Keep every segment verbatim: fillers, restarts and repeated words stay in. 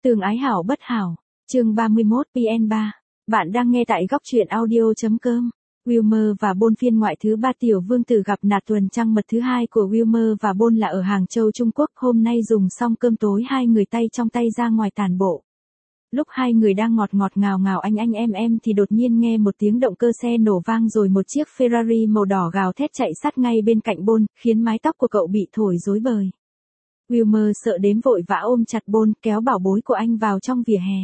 Tương ái hảo bất hảo. Chương ba mươi mốt P N ba. Bạn đang nghe tại góc truyện audio.com. Wilmer và Bôn phiên ngoại thứ ba. Tiểu vương tử gặp nạt tuần trăng mật thứ hai của Wilmer và Bôn là ở Hàng Châu Trung Quốc. Hôm nay dùng xong cơm tối hai người tay trong tay ra ngoài tản bộ. Lúc hai người đang ngọt ngọt ngào ngào anh anh em em thì đột nhiên nghe một tiếng động cơ xe nổ vang, rồi một chiếc Ferrari màu đỏ gào thét chạy sát ngay bên cạnh Bôn, khiến mái tóc của cậu bị thổi rối bời. Wilmer sợ đến vội vã ôm chặt Bôn, kéo bảo bối của anh vào trong vỉa hè.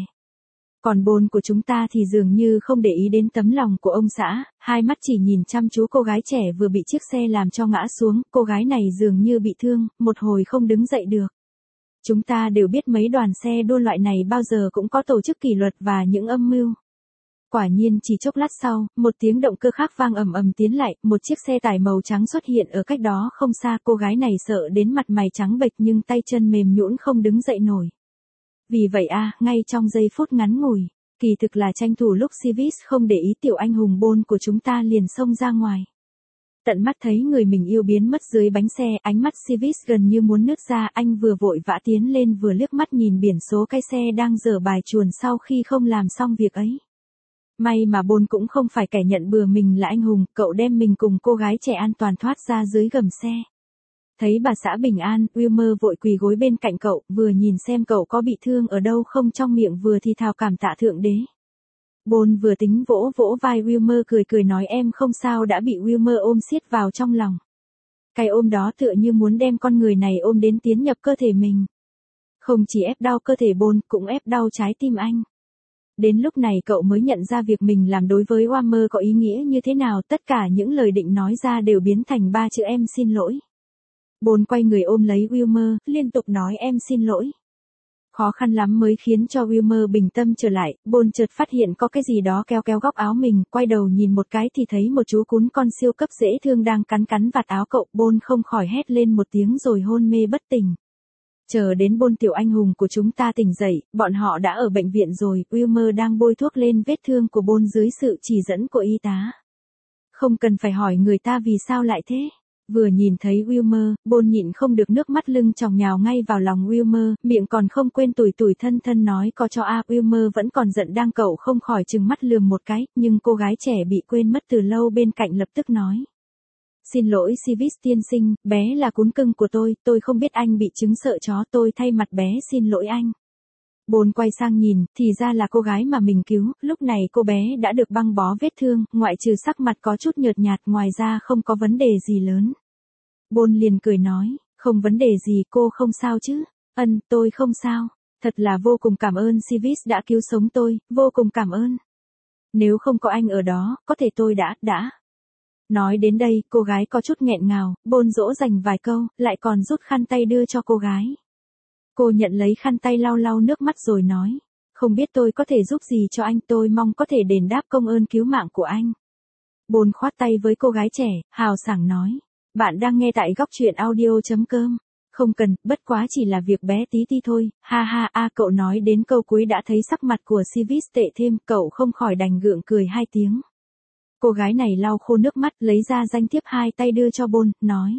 Còn Bôn của chúng ta thì dường như không để ý đến tấm lòng của ông xã, hai mắt chỉ nhìn chăm chú cô gái trẻ vừa bị chiếc xe làm cho ngã xuống. Cô gái này dường như bị thương, một hồi không đứng dậy được. Chúng ta đều biết mấy đoàn xe đua loại này bao giờ cũng có tổ chức kỷ luật và những âm mưu. Quả nhiên chỉ chốc lát sau, một tiếng động cơ khác vang ầm ầm tiến lại, một chiếc xe tải màu trắng xuất hiện ở cách đó không xa. Cô gái này sợ đến mặt mày trắng bệch nhưng tay chân mềm nhũn không đứng dậy nổi. Vì vậy a, ngay trong giây phút ngắn ngủi, kỳ thực là tranh thủ lúc Civis không để ý, tiểu anh hùng Bôn của chúng ta liền xông ra ngoài. Tận mắt thấy người mình yêu biến mất dưới bánh xe, ánh mắt Civis gần như muốn nứt ra. Anh vừa vội vã tiến lên vừa liếc mắt nhìn biển số cái xe đang dở bài chuồn sau khi không làm xong việc ấy. May mà Bôn cũng không phải kẻ nhận bừa mình là anh hùng, cậu đem mình cùng cô gái trẻ an toàn thoát ra dưới gầm xe. Thấy bà xã bình an, Wilmer vội quỳ gối bên cạnh cậu, vừa nhìn xem cậu có bị thương ở đâu không, trong miệng vừa thì thào cảm tạ thượng đế. Bôn vừa tính vỗ vỗ vai Wilmer, cười cười nói em không sao, đã bị Wilmer ôm siết vào trong lòng. Cái ôm đó tựa như muốn đem con người này ôm đến tiến nhập cơ thể mình. Không chỉ ép đau cơ thể Bôn, cũng ép đau trái tim anh. Đến lúc này cậu mới nhận ra việc mình làm đối với Wilmer có ý nghĩa như thế nào, tất cả những lời định nói ra đều biến thành ba chữ em xin lỗi. Bôn quay người ôm lấy Wilmer, liên tục nói em xin lỗi. Khó khăn lắm mới khiến cho Wilmer bình tâm trở lại. Bôn chợt phát hiện có cái gì đó kéo kéo góc áo mình, quay đầu nhìn một cái thì thấy một chú cún con siêu cấp dễ thương đang cắn cắn vạt áo cậu. Bôn không khỏi hét lên một tiếng rồi hôn mê bất tỉnh. Chờ đến Bôn tiểu anh hùng của chúng ta tỉnh dậy, bọn họ đã ở bệnh viện rồi. Wilmer đang bôi thuốc lên vết thương của Bôn dưới sự chỉ dẫn của y tá. Không cần phải hỏi người ta vì sao lại thế. Vừa nhìn thấy Wilmer, Bôn nhịn không được nước mắt lưng tròng nhào ngay vào lòng Wilmer, miệng còn không quên tủi tủi thân thân nói có cho a. À, Wilmer vẫn còn giận đang cậu không khỏi trừng mắt lườm một cái, nhưng cô gái trẻ bị quên mất từ lâu bên cạnh lập tức nói. Xin lỗi Civis tiên sinh, bé là cún cưng của tôi, tôi không biết anh bị chứng sợ chó, tôi thay mặt bé xin lỗi anh. Bôn quay sang nhìn, thì ra là cô gái mà mình cứu. Lúc này cô bé đã được băng bó vết thương, ngoại trừ sắc mặt có chút nhợt nhạt, ngoài ra không có vấn đề gì lớn. Bôn liền cười nói, không vấn đề gì, cô không sao chứ? Ân, tôi không sao. Thật là vô cùng cảm ơn Civis đã cứu sống tôi, vô cùng cảm ơn. Nếu không có anh ở đó, có thể tôi đã, đã. Nói đến đây, cô gái có chút nghẹn ngào, Bôn dỗ dành vài câu, lại còn rút khăn tay đưa cho cô gái. Cô nhận lấy khăn tay lau lau nước mắt rồi nói, không biết tôi có thể giúp gì cho anh, tôi mong có thể đền đáp công ơn cứu mạng của anh. Bôn khoát tay với cô gái trẻ, hào sảng nói, bạn đang nghe tại góc truyện audio.com. Không cần, bất quá chỉ là việc bé tí ti thôi, ha ha a. Cậu nói đến câu cuối đã thấy sắc mặt của Civis tệ thêm, cậu không khỏi đành gượng cười hai tiếng. Cô gái này lau khô nước mắt, lấy ra danh thiếp hai tay đưa cho Bôn, nói.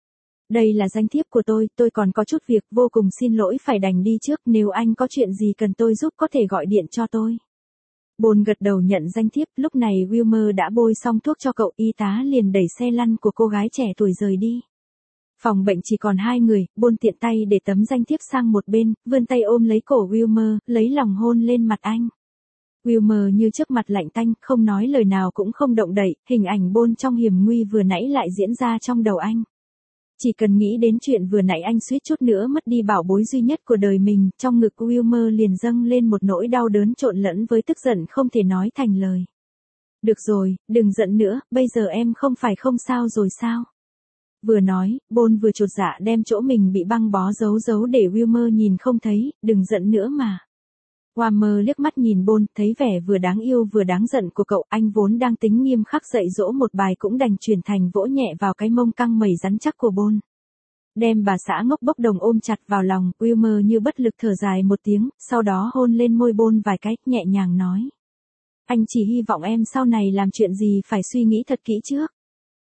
Đây là danh thiếp của tôi, tôi còn có chút việc, vô cùng xin lỗi phải đành đi trước, nếu anh có chuyện gì cần tôi giúp có thể gọi điện cho tôi. Bôn gật đầu nhận danh thiếp, lúc này Wilmer đã bôi xong thuốc cho cậu, y tá liền đẩy xe lăn của cô gái trẻ tuổi rời đi. Phòng bệnh chỉ còn hai người, Bôn tiện tay để tấm danh thiếp sang một bên, vươn tay ôm lấy cổ Wilmer, lấy lòng hôn lên mặt anh. Wilmer như trước mặt lạnh tanh, không nói lời nào cũng không động đậy, hình ảnh Bôn trong hiểm nguy vừa nãy lại diễn ra trong đầu anh. Chỉ cần nghĩ đến chuyện vừa nãy anh suýt chút nữa mất đi bảo bối duy nhất của đời mình, trong ngực Wilmer liền dâng lên một nỗi đau đớn trộn lẫn với tức giận không thể nói thành lời. Được rồi, đừng giận nữa, bây giờ em không phải không sao rồi sao? Vừa nói, Bôn vừa chột dạ đem chỗ mình bị băng bó giấu giấu để Wilmer nhìn không thấy, đừng giận nữa mà. Wilmer liếc mắt nhìn Bôn, thấy vẻ vừa đáng yêu vừa đáng giận của cậu, anh vốn đang tính nghiêm khắc dạy dỗ một bài cũng đành chuyển thành vỗ nhẹ vào cái mông căng mẩy rắn chắc của Bôn. Đem bà xã ngốc bốc đồng ôm chặt vào lòng, Wilmer như bất lực thở dài một tiếng, sau đó hôn lên môi Bôn vài cái, nhẹ nhàng nói. Anh chỉ hy vọng em sau này làm chuyện gì phải suy nghĩ thật kỹ trước.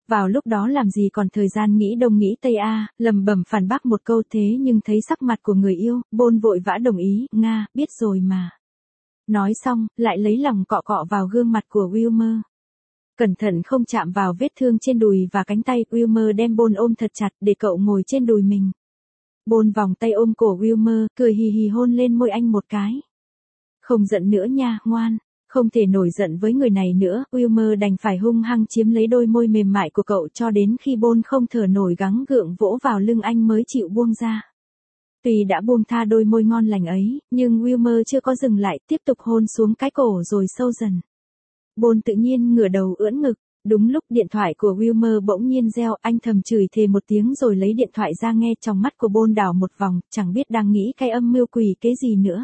Vào lúc đó làm gì còn thời gian nghĩ đông nghĩ tây a, lầm bầm phản bác một câu thế nhưng thấy sắc mặt của người yêu, Bôn vội vã đồng ý, Nga, biết rồi mà. Nói xong, lại lấy lòng cọ cọ vào gương mặt của Wilmer. Cẩn thận không chạm vào vết thương trên đùi và cánh tay, Wilmer đem Bôn ôm thật chặt để cậu ngồi trên đùi mình. Bôn vòng tay ôm cổ Wilmer, cười hì hì hôn lên môi anh một cái. Không giận nữa nha, ngoan. Không thể nổi giận với người này nữa, Wilmer đành phải hung hăng chiếm lấy đôi môi mềm mại của cậu cho đến khi Bôn không thở nổi gắng gượng vỗ vào lưng anh mới chịu buông ra. Tuy đã buông tha đôi môi ngon lành ấy, nhưng Wilmer chưa có dừng lại, tiếp tục hôn xuống cái cổ rồi sâu dần. Bôn tự nhiên ngửa đầu ưỡn ngực, đúng lúc điện thoại của Wilmer bỗng nhiên reo, anh thầm chửi thề một tiếng rồi lấy điện thoại ra nghe, trong mắt của Bôn đảo một vòng, chẳng biết đang nghĩ cái âm mưu quỷ kế gì nữa.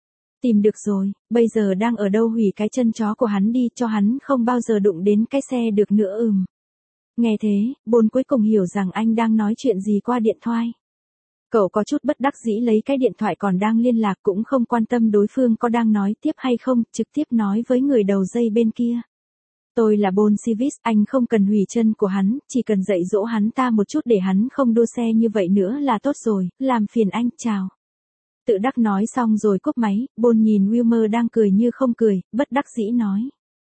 Tìm được rồi, bây giờ đang ở đâu, hủy cái chân chó của hắn đi cho hắn không bao giờ đụng đến cái xe được nữa. Ừm. Nghe thế, Bôn cuối cùng hiểu rằng anh đang nói chuyện gì qua điện thoại. Cậu có chút bất đắc dĩ lấy cái điện thoại còn đang liên lạc, cũng không quan tâm đối phương có đang nói tiếp hay không, trực tiếp nói với người đầu dây bên kia. Tôi là Bôn Sivis, anh không cần hủy chân của hắn, chỉ cần dạy dỗ hắn ta một chút để hắn không đua xe như vậy nữa là tốt rồi, làm phiền anh, chào. Tự đắc nói xong rồi cúp máy, Bôn nhìn Wilmer đang cười như không cười, bất đắc dĩ nói.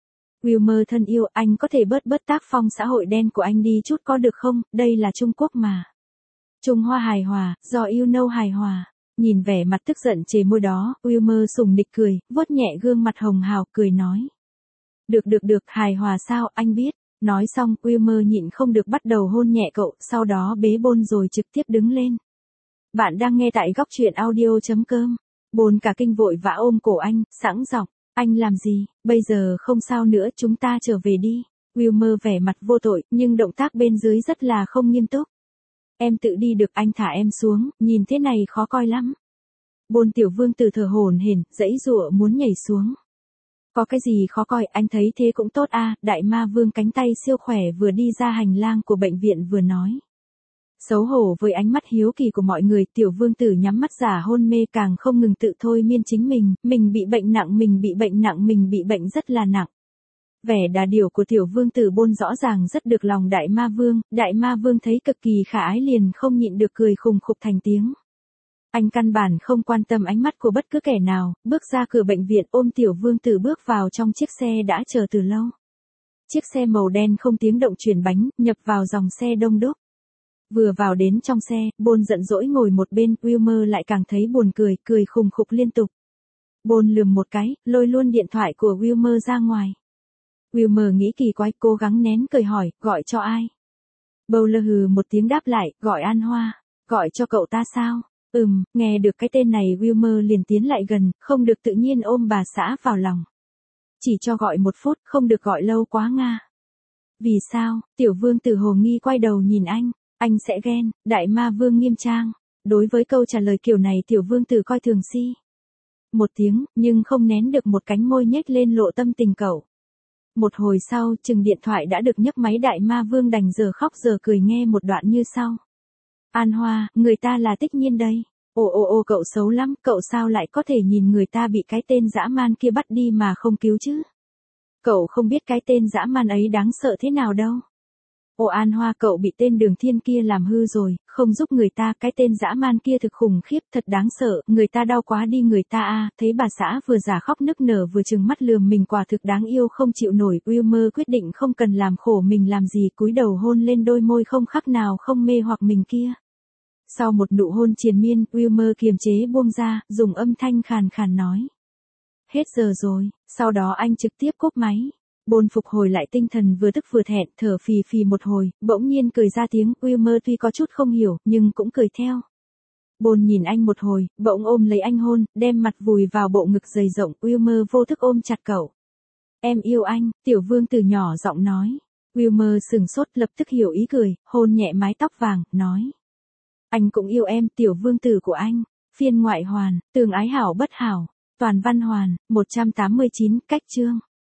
Wilmer thân yêu, anh có thể bớt bớt tác phong xã hội đen của anh đi chút có được không, đây là Trung Quốc mà. Trung Hoa hài hòa, do you know hài hòa. Nhìn vẻ mặt tức giận chề môi đó, Wilmer sùng nịch cười, vuốt nhẹ gương mặt hồng hào, cười nói. Được được được, hài hòa sao, anh biết. Nói xong, Wilmer nhịn không được bắt đầu hôn nhẹ cậu, sau đó bế Bôn rồi trực tiếp đứng lên. Bạn đang nghe tại góc truyện audio.com. Bôn cả kinh vội vã ôm cổ anh, sẵn giọng, anh làm gì, bây giờ không sao nữa, chúng ta trở về đi. Wilmer vẻ mặt vô tội, nhưng động tác bên dưới rất là không nghiêm túc. Em tự đi được, anh thả em xuống, nhìn thế này khó coi lắm. Bôn tiểu vương tử thở hổn hển, giãy giụa muốn nhảy xuống. Có cái gì khó coi, anh thấy thế cũng tốt a, à, đại ma vương cánh tay siêu khỏe vừa đi ra hành lang của bệnh viện vừa nói. Xấu hổ với ánh mắt hiếu kỳ của mọi người, tiểu vương tử nhắm mắt giả hôn mê càng không ngừng tự thôi miên chính mình, mình bị bệnh nặng, mình bị bệnh nặng, mình bị bệnh rất là nặng. Vẻ đà điểu của tiểu vương tử Bôn rõ ràng rất được lòng đại ma vương, đại ma vương thấy cực kỳ khả ái liền không nhịn được cười khùng khục thành tiếng. Anh căn bản không quan tâm ánh mắt của bất cứ kẻ nào, bước ra cửa bệnh viện ôm tiểu vương tử bước vào trong chiếc xe đã chờ từ lâu. Chiếc xe màu đen không tiếng động chuyển bánh, nhập vào dòng xe đông đúc. Vừa vào đến trong xe, Bôn giận dỗi ngồi một bên, Wilmer lại càng thấy buồn cười, cười khùng khục liên tục. Bôn lườm một cái, lôi luôn điện thoại của Wilmer ra ngoài. Wilmer nghĩ kỳ quái, cố gắng nén cười hỏi, gọi cho ai? Bowler hừ một tiếng đáp lại, gọi An Hoa. Gọi cho cậu ta sao? Ừm, nghe được cái tên này Wilmer liền tiến lại gần, không được tự nhiên ôm bà xã vào lòng. Chỉ cho gọi một phút, không được gọi lâu quá Nga. Vì sao? Tiểu vương tử hồ nghi quay đầu nhìn anh. Anh sẽ ghen, đại ma vương nghiêm trang. Đối với câu trả lời kiểu này tiểu vương tử coi thường si. Một tiếng, nhưng không nén được một cánh môi nhếch lên lộ tâm tình cậu. Một hồi sau, chừng điện thoại đã được nhấc máy, đại ma vương đành giờ khóc giờ cười nghe một đoạn như sau. An Hoa, người ta là Tích Nhiên đây. Ồ ồ ồ cậu xấu lắm, cậu sao lại có thể nhìn người ta bị cái tên dã man kia bắt đi mà không cứu chứ? Cậu không biết cái tên dã man ấy đáng sợ thế nào đâu. Ồ An Hoa, cậu bị tên Đường Thiên kia làm hư rồi, không giúp người ta, cái tên dã man kia thực khủng khiếp, thật đáng sợ, người ta đau quá đi người ta a. À. Thấy bà xã vừa giả khóc nức nở vừa trừng mắt lườm mình, quả thực đáng yêu không chịu nổi. Wilmer quyết định không cần làm khổ mình làm gì, cúi đầu hôn lên đôi môi không khác nào không mê hoặc mình kia. Sau một nụ hôn triền miên, Wilmer kiềm chế buông ra, dùng âm thanh khàn khàn nói. Hết giờ rồi, sau đó anh trực tiếp cúp máy. Bôn phục hồi lại tinh thần vừa tức vừa thẹn, thở phì phì một hồi, bỗng nhiên cười ra tiếng, Wilmer tuy có chút không hiểu, nhưng cũng cười theo. Bôn nhìn anh một hồi, bỗng ôm lấy anh hôn, đem mặt vùi vào bộ ngực dày rộng, Wilmer vô thức ôm chặt cậu. Em yêu anh, tiểu vương tử nhỏ giọng nói. Wilmer sừng sốt lập tức hiểu ý cười, hôn nhẹ mái tóc vàng, nói. Anh cũng yêu em, tiểu vương tử của anh. Phiên ngoại hoàn, tường ái hảo bất hảo. Toàn văn hoàn, một trăm tám mươi chín, cách chương.